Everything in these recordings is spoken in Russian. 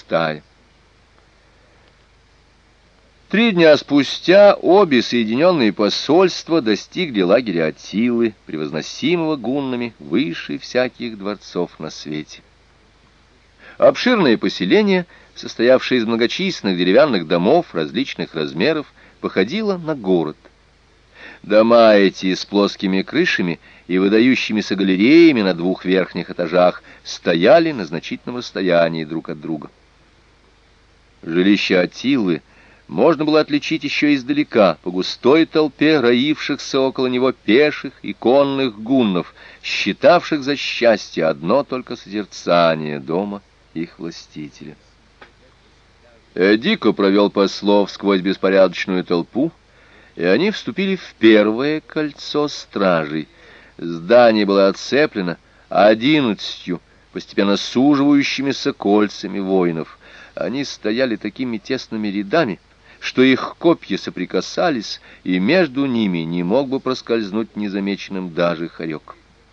пустая. 3 дня спустя обе соединенные посольства достигли лагеря Аттилы, превозносимого гуннами выше всяких дворцов на свете. Обширное поселение, состоявшее из многочисленных деревянных домов различных размеров, походило на город. Дома эти с плоскими крышами и выдающимися галереями на 2 верхних этажах стояли на значительном расстоянии друг от друга. Жилище Аттилы можно было отличить еще издалека по густой толпе роившихся около него пеших и конных гуннов, считавших за счастье одно только созерцание дома их властителя. Эдико провел послов сквозь беспорядочную толпу, и они вступили в первое кольцо стражей. Здание было оцеплено 11 постепенно суживающимися кольцами воинов. Они стояли такими тесными рядами, что их копья соприкасались, и между ними не мог бы проскользнуть незамеченным даже хорек.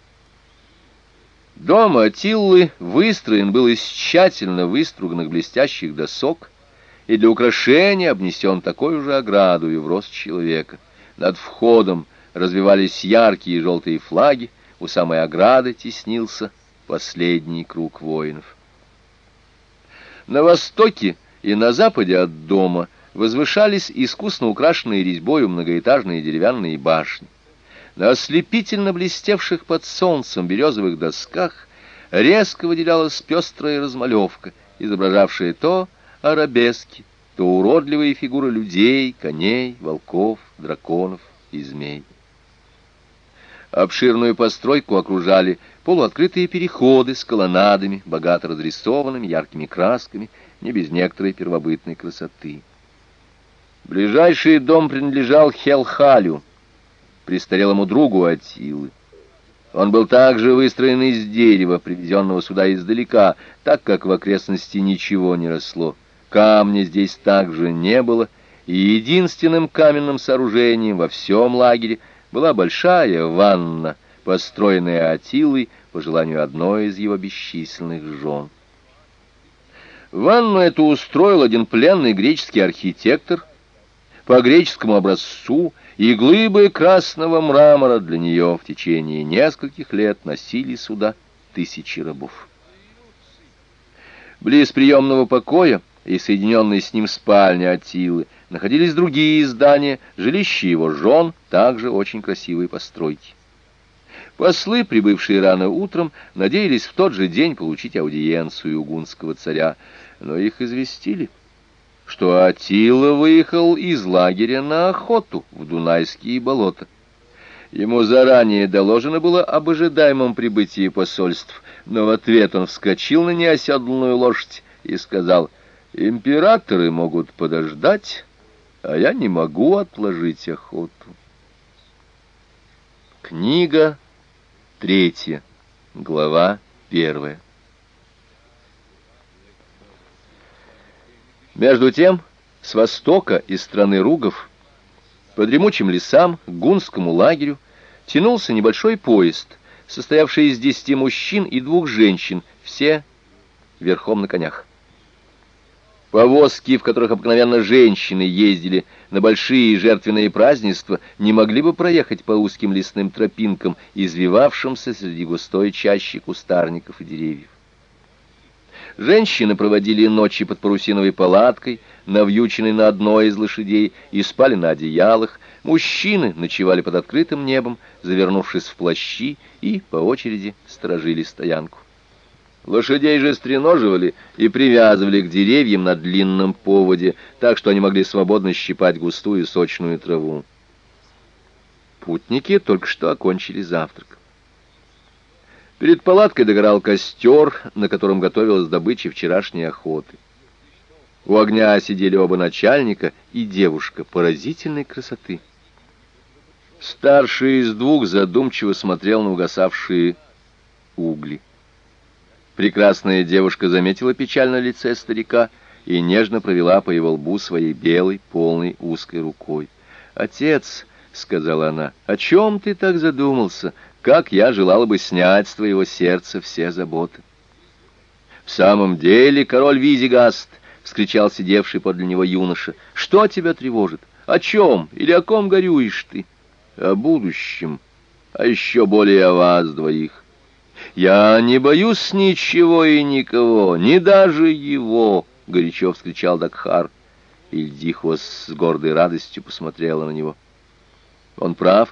Дом Аттилы выстроен был из тщательно выструганных блестящих досок, и для украшения обнесен такой же оградой в рост человека. Над входом развивались яркие желтые флаги, у самой ограды теснился последний круг воинов. На востоке и на западе от дома возвышались искусно украшенные резьбою многоэтажные деревянные башни. На ослепительно блестевших под солнцем березовых досках резко выделялась пестрая размалевка, изображавшая то арабески, то уродливые фигуры людей, коней, волков, драконов и змей. Обширную постройку окружали полуоткрытые переходы с колоннадами, богато разрисованными яркими красками, не без некоторой первобытной красоты. Ближайший дом принадлежал Хелхалю, престарелому другу Аттилы. Он был также выстроен из дерева, привезенного сюда издалека, так как в окрестности ничего не росло. Камня здесь также не было, и единственным каменным сооружением во всем лагере была большая ванна, построенная Аттилой по желанию одной из его бесчисленных жен. Ванну эту устроил один пленный греческий архитектор по греческому образцу, и глыбы красного мрамора для нее в течение нескольких лет носили сюда 1000 рабов. Близ приемного покоя и соединенной с ним спальни Аттилы находились другие здания, жилища его жен, также очень красивые постройки. Послы, прибывшие рано утром, надеялись в тот же день получить аудиенцию у гунского царя, но их известили, что Аттила выехал из лагеря на охоту в Дунайские болота. Ему заранее доложено было об ожидаемом прибытии посольств, но в ответ он вскочил на неоседланную лошадь и сказал: «Императоры могут подождать, а я не могу отложить охоту». Книга 3, глава 1. Между тем, с востока, из страны Ругов, по дремучим лесам к гунскому лагерю тянулся небольшой поезд, состоявший из 10 мужчин и 2 женщин, все верхом на конях. Повозки, в которых обыкновенно женщины ездили на большие жертвенные празднества, не могли бы проехать по узким лесным тропинкам, извивавшимся среди густой чащи кустарников и деревьев. Женщины проводили ночи под парусиновой палаткой, навьюченной на одной из лошадей, и спали на одеялах. Мужчины ночевали под открытым небом, завернувшись в плащи, и по очереди сторожили стоянку. Лошадей же стреноживали и привязывали к деревьям на длинном поводе, так что они могли свободно щипать густую сочную траву. Путники только что окончили завтрак. Перед палаткой догорал костер, на котором готовилась добыча вчерашней охоты. У огня сидели оба начальника и девушка поразительной красоты. Старший из 2 задумчиво смотрел на угасавшие угли. Прекрасная девушка заметила печаль на лице старика и нежно провела по его лбу своей белой, полной, узкой рукой. «Отец», — сказала она, — «о чем ты так задумался? Как я желала бы снять с твоего сердца все заботы». «В самом деле, король Визигаст!» — вскричал сидевший подле него юноша. «Что тебя тревожит? О чем или о ком горюешь ты?» «О будущем, а еще более о вас двоих. Я не боюсь ничего и никого, ни даже его!» — горячо вскричал Дакхар. Ильдихос с гордой радостью посмотрела на него. «Он прав,